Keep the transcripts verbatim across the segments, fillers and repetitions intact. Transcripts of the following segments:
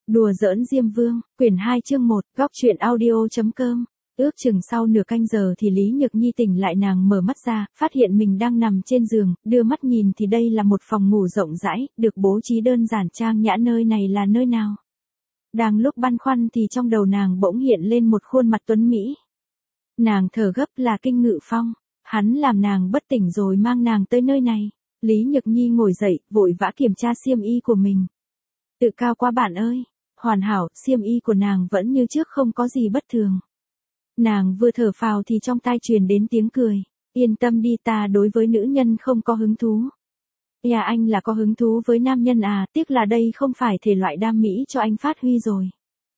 Đùa giỡn Diêm Vương, quyển hai chương một, góc truyện audio.com. Ước chừng sau nửa canh giờ thì Lý Nhược Nhi tỉnh lại, nàng mở mắt ra, phát hiện mình đang nằm trên giường, đưa mắt nhìn thì đây là một phòng ngủ rộng rãi, được bố trí đơn giản trang nhã. Nơi này là nơi nào? Đang lúc băn khoăn thì trong đầu nàng bỗng hiện lên một khuôn mặt tuấn mỹ. Nàng thở gấp, là Kinh Ngự Phong. Hắn làm nàng bất tỉnh rồi mang nàng tới nơi này. Lý Nhược Nhi ngồi dậy, vội vã kiểm tra xiêm y của mình. Tự cao quá bạn ơi. Hoàn hảo, xiêm y của nàng vẫn như trước, không có gì bất thường. Nàng vừa thở phào thì trong tai truyền đến tiếng cười. Yên tâm đi, ta đối với nữ nhân không có hứng thú. Nhà anh là có hứng thú với nam nhân à, tiếc là đây không phải thể loại đam mỹ cho anh phát huy rồi.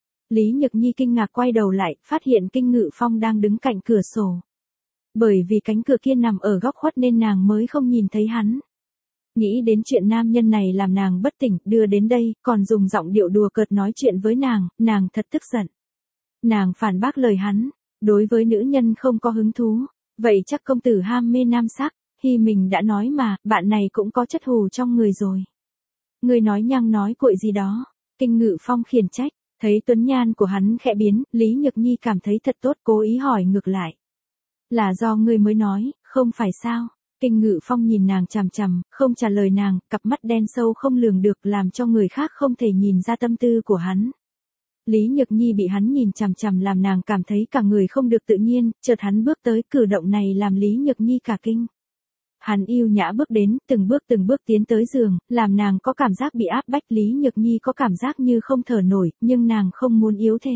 Lý Nhược Nhi kinh ngạc quay đầu lại, phát hiện Kinh Ngự Phong đang đứng cạnh cửa sổ. Bởi vì cánh cửa kia nằm ở góc khuất nên nàng mới không nhìn thấy hắn. Nghĩ đến chuyện nam nhân này làm nàng bất tỉnh, đưa đến đây, còn dùng giọng điệu đùa cợt nói chuyện với nàng, nàng thật tức giận. Nàng phản bác lời hắn, đối với nữ nhân không có hứng thú, vậy chắc công tử ham mê nam sắc, thì mình đã nói mà, bạn này cũng có chất hù trong người rồi. Người nói nhăng nói cuội gì đó, Kinh Ngự Phong khiển trách, thấy tuấn nhan của hắn khẽ biến, Lý Nhược Nhi cảm thấy thật tốt, cố ý hỏi ngược lại. Là do ngươi mới nói, không phải sao? Kinh Ngự Phong nhìn nàng chằm chằm, không trả lời nàng, cặp mắt đen sâu không lường được làm cho người khác không thể nhìn ra tâm tư của hắn. Lý Nhược Nhi bị hắn nhìn chằm chằm làm nàng cảm thấy cả người không được tự nhiên, chợt hắn bước tới, cử động này làm Lý Nhược Nhi cả kinh. Hắn yêu nhã bước đến, từng bước từng bước tiến tới giường, làm nàng có cảm giác bị áp bách. Lý Nhược Nhi có cảm giác như không thở nổi, nhưng nàng không muốn yếu thế.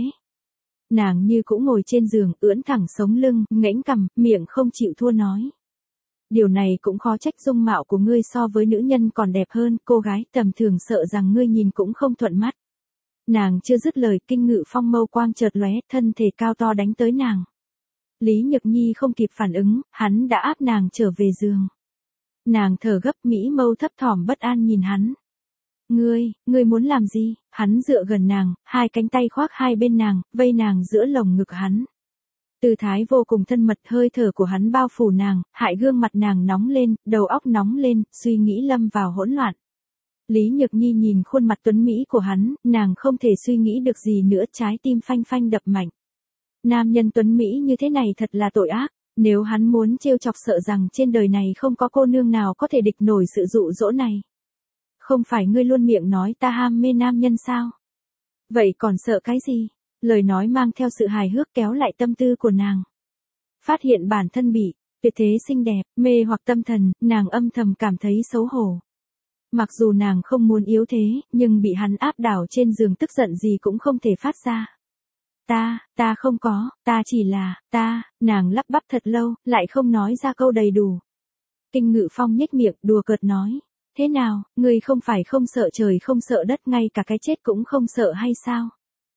Nàng như cũng ngồi trên giường, ưỡn thẳng sống lưng, ngễnh cằm, miệng không chịu thua nói. Điều này cũng khó trách, dung mạo của ngươi so với nữ nhân còn đẹp hơn, cô gái tầm thường sợ rằng ngươi nhìn cũng không thuận mắt. Nàng chưa dứt lời, Kinh Ngự Phong mâu quang chợt lóe, thân thể cao to đánh tới nàng. Lý Nhược Nhi không kịp phản ứng, hắn đã áp nàng trở về giường. Nàng thở gấp, mỹ mâu thấp thỏm bất an nhìn hắn. Ngươi, ngươi muốn làm gì? Hắn dựa gần nàng, hai cánh tay khoác hai bên nàng, vây nàng giữa lồng ngực hắn. Tư thái vô cùng thân mật, hơi thở của hắn bao phủ nàng, hại gương mặt nàng nóng lên, đầu óc nóng lên, suy nghĩ lâm vào hỗn loạn. Lý Nhược Nhi nhìn khuôn mặt tuấn mỹ của hắn, nàng không thể suy nghĩ được gì nữa, trái tim phanh phanh đập mạnh. Nam nhân tuấn mỹ như thế này thật là tội ác, nếu hắn muốn trêu chọc sợ rằng trên đời này không có cô nương nào có thể địch nổi sự dụ dỗ này. Không phải ngươi luôn miệng nói ta ham mê nam nhân sao? Vậy còn sợ cái gì? Lời nói mang theo sự hài hước kéo lại tâm tư của nàng. Phát hiện bản thân bị tuyệt thế xinh đẹp, mê hoặc tâm thần, nàng âm thầm cảm thấy xấu hổ. Mặc dù nàng không muốn yếu thế, nhưng bị hắn áp đảo trên giường, tức giận gì cũng không thể phát ra. Ta, ta không có, ta chỉ là, ta, nàng lắp bắp thật lâu, lại không nói ra câu đầy đủ. Kinh Ngự Phong nhếch miệng, đùa cợt nói. Thế nào, ngươi không phải không sợ trời không sợ đất, ngay cả cái chết cũng không sợ hay sao?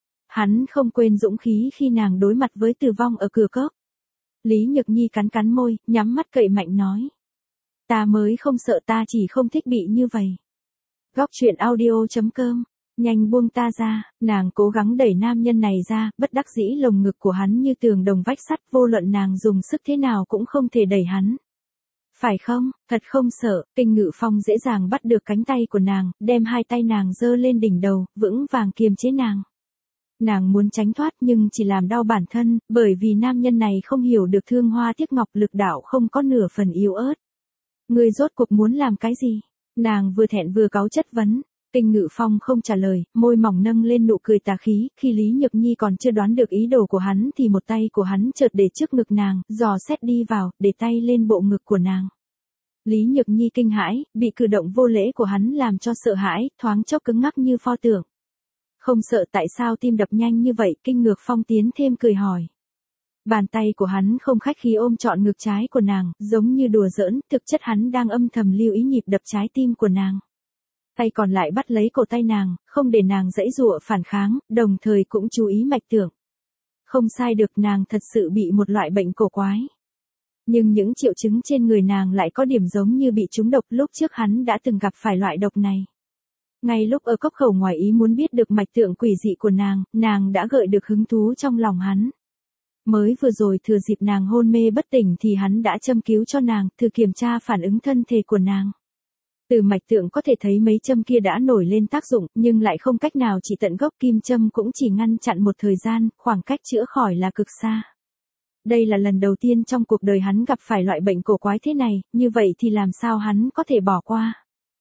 Hắn không quên dũng khí khi nàng đối mặt với tử vong ở cửa cốc. Lý Nhược Nhi cắn cắn môi, nhắm mắt cậy mạnh nói. Ta mới không sợ, ta chỉ không thích bị như vậy. Góc truyện audio.com. Nhanh buông ta ra, nàng cố gắng đẩy nam nhân này ra, bất đắc dĩ lồng ngực của hắn như tường đồng vách sắt, vô luận nàng dùng sức thế nào cũng không thể đẩy hắn. Phải không, thật không sợ? Kinh Ngự Phong dễ dàng bắt được cánh tay của nàng, đem hai tay nàng giơ lên đỉnh đầu, vững vàng kiềm chế nàng. Nàng muốn tránh thoát nhưng chỉ làm đau bản thân, bởi vì nam nhân này không hiểu được thương hoa tiếc ngọc, lực đạo không có nửa phần yếu ớt. Ngươi rốt cuộc muốn làm cái gì? Nàng vừa thẹn vừa cáu chất vấn. Kinh Ngự Phong không trả lời, môi mỏng nâng lên nụ cười tà khí, khi Lý Nhược Nhi còn chưa đoán được ý đồ của hắn thì một tay của hắn chợt để trước ngực nàng, dò xét đi vào, để tay lên bộ ngực của nàng. Lý Nhược Nhi kinh hãi, bị cử động vô lễ của hắn làm cho sợ hãi, thoáng chốc cứng ngắc như pho tượng. Không sợ tại sao tim đập nhanh như vậy? Kinh Ngự Phong tiến thêm cười hỏi. Bàn tay của hắn không khách khí ôm trọn ngực trái của nàng, giống như đùa giỡn, thực chất hắn đang âm thầm lưu ý nhịp đập trái tim của nàng. Tay còn lại bắt lấy cổ tay nàng, không để nàng giãy giụa phản kháng, đồng thời cũng chú ý mạch tưởng. Không sai được, nàng thật sự bị một loại bệnh cổ quái. Nhưng những triệu chứng trên người nàng lại có điểm giống như bị trúng độc, lúc trước hắn đã từng gặp phải loại độc này. Ngay lúc ở cốc khẩu ngoài ý muốn biết được mạch tượng quỷ dị của nàng, nàng đã gợi được hứng thú trong lòng hắn. Mới vừa rồi thừa dịp nàng hôn mê bất tỉnh thì hắn đã châm cứu cho nàng, thử kiểm tra phản ứng thân thể của nàng. Từ mạch tượng có thể thấy mấy châm kia đã nổi lên tác dụng, nhưng lại không cách nào chỉ tận gốc, kim châm cũng chỉ ngăn chặn một thời gian, khoảng cách chữa khỏi là cực xa. Đây là lần đầu tiên trong cuộc đời hắn gặp phải loại bệnh cổ quái thế này, như vậy thì làm sao hắn có thể bỏ qua.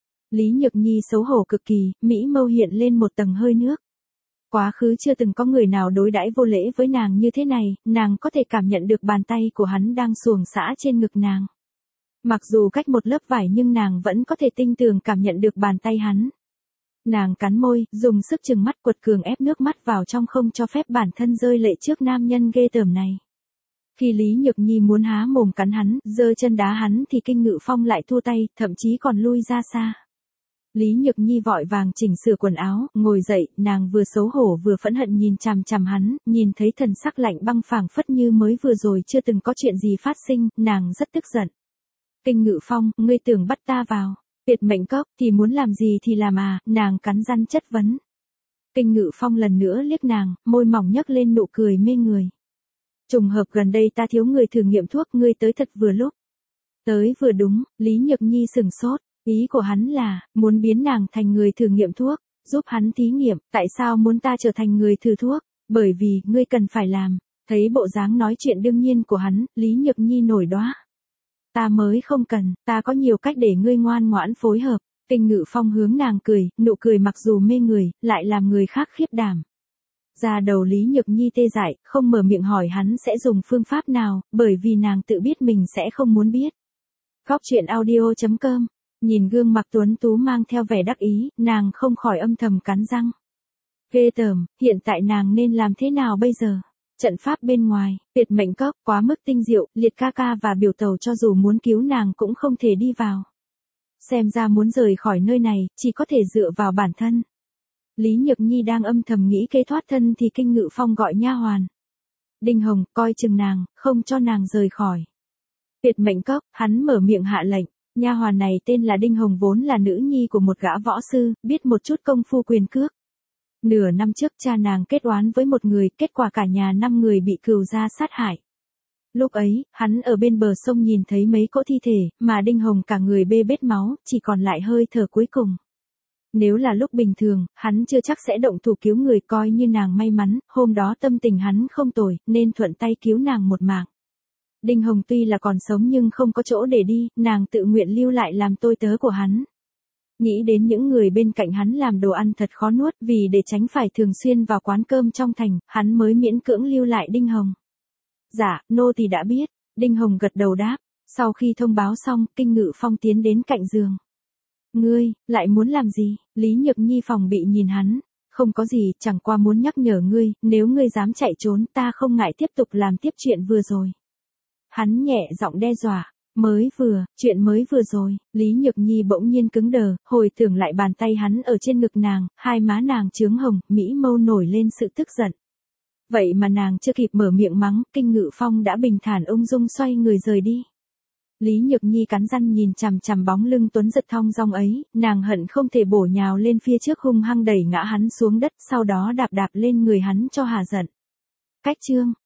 Lý Nhược Nhi xấu hổ cực kỳ, mỹ mâu hiện lên một tầng hơi nước. Quá khứ chưa từng có người nào đối đãi vô lễ với nàng như thế này, nàng có thể cảm nhận được bàn tay của hắn đang xuồng xã trên ngực nàng. Mặc dù cách một lớp vải nhưng nàng vẫn có thể tinh tường cảm nhận được bàn tay hắn. Nàng cắn môi, dùng sức trừng mắt, quật cường ép nước mắt vào trong không cho phép bản thân rơi lệ trước nam nhân ghê tởm này. Khi Lý Nhược Nhi muốn há mồm cắn hắn, giơ chân đá hắn thì Kinh Ngự Phong lại thua tay, thậm chí còn lui ra xa. Lý Nhược Nhi vội vàng chỉnh sửa quần áo, ngồi dậy, nàng vừa xấu hổ vừa phẫn hận nhìn chằm chằm hắn, nhìn thấy thần sắc lạnh băng phảng phất như mới vừa rồi chưa từng có chuyện gì phát sinh, nàng rất tức giận. Kinh Ngự Phong, ngươi tưởng bắt ta vào, tuyệt mệnh cốc, thì muốn làm gì thì làm à, nàng cắn răng chất vấn. Kinh Ngự Phong lần nữa liếc nàng, môi mỏng nhấc lên nụ cười mê người. Trùng hợp gần đây ta thiếu người thử nghiệm thuốc, ngươi tới thật vừa lúc. Tới vừa đúng, Lý Nhược Nhi sừng sốt, ý của hắn là, muốn biến nàng thành người thử nghiệm thuốc, giúp hắn thí nghiệm, tại sao muốn ta trở thành người thử thuốc, bởi vì, ngươi cần phải làm. Thấy bộ dáng nói chuyện đương nhiên của hắn, Lý Nhược Nhi nổi đoá. Ta mới không cần, ta có nhiều cách để ngươi ngoan ngoãn phối hợp. Kinh Ngự Phong hướng nàng cười, nụ cười mặc dù mê người, lại làm người khác khiếp đảm. Ra đầu Lý Nhược Nhi tê dại, không mở miệng hỏi hắn sẽ dùng phương pháp nào, bởi vì nàng tự biết mình sẽ không muốn biết. Góc truyện audio chấm com. Nhìn gương mặt tuấn tú mang theo vẻ đắc ý, nàng không khỏi âm thầm cắn răng. Ghê tởm, hiện tại nàng nên làm thế nào bây giờ? Trận pháp bên ngoài, tuyệt mệnh cốc, quá mức tinh diệu, liệt ca ca và biểu tàu cho dù muốn cứu nàng cũng không thể đi vào. Xem ra muốn rời khỏi nơi này, chỉ có thể dựa vào bản thân. Lý Nhược Nhi đang âm thầm nghĩ kế thoát thân thì Kinh Ngự Phong gọi nha hoàn. Đinh Hồng, coi chừng nàng, không cho nàng rời khỏi. Tuyệt mệnh cốc, hắn mở miệng hạ lệnh. Nha hoàn này tên là Đinh Hồng, vốn là nữ nhi của một gã võ sư, biết một chút công phu quyền cước. Nửa năm trước cha nàng kết oán với một người, kết quả cả nhà năm người bị cừu gia sát hại. Lúc ấy, hắn ở bên bờ sông nhìn thấy mấy cỗ thi thể, mà Đinh Hồng cả người bê bết máu, chỉ còn lại hơi thở cuối cùng. Nếu là lúc bình thường, hắn chưa chắc sẽ động thủ cứu người, coi như nàng may mắn, hôm đó tâm tình hắn không tồi, nên thuận tay cứu nàng một mạng. Đinh Hồng tuy là còn sống nhưng không có chỗ để đi, nàng tự nguyện lưu lại làm tôi tớ của hắn. Nghĩ đến những người bên cạnh hắn làm đồ ăn thật khó nuốt, vì để tránh phải thường xuyên vào quán cơm trong thành, hắn mới miễn cưỡng lưu lại Đinh Hồng. Dạ, nô tỳ đã biết, Đinh Hồng gật đầu đáp, sau khi thông báo xong, Kinh Ngự Phong tiến đến cạnh giường. Ngươi, lại muốn làm gì? Lý Nhược Nhi phòng bị nhìn hắn, không có gì, chẳng qua muốn nhắc nhở ngươi, nếu ngươi dám chạy trốn ta không ngại tiếp tục làm tiếp chuyện vừa rồi. Hắn nhẹ giọng đe dọa. Mới vừa, chuyện mới vừa rồi, Lý Nhược Nhi bỗng nhiên cứng đờ, hồi tưởng lại bàn tay hắn ở trên ngực nàng, hai má nàng chướng hồng, mỹ mâu nổi lên sự tức giận. Vậy mà nàng chưa kịp mở miệng mắng, Kinh Ngự Phong đã bình thản ung dung xoay người rời đi. Lý Nhược Nhi cắn răng nhìn chằm chằm bóng lưng tuấn giật thong dong ấy, nàng hận không thể bổ nhào lên phía trước hung hăng đẩy ngã hắn xuống đất, sau đó đạp đạp lên người hắn cho hà giận. Cách chương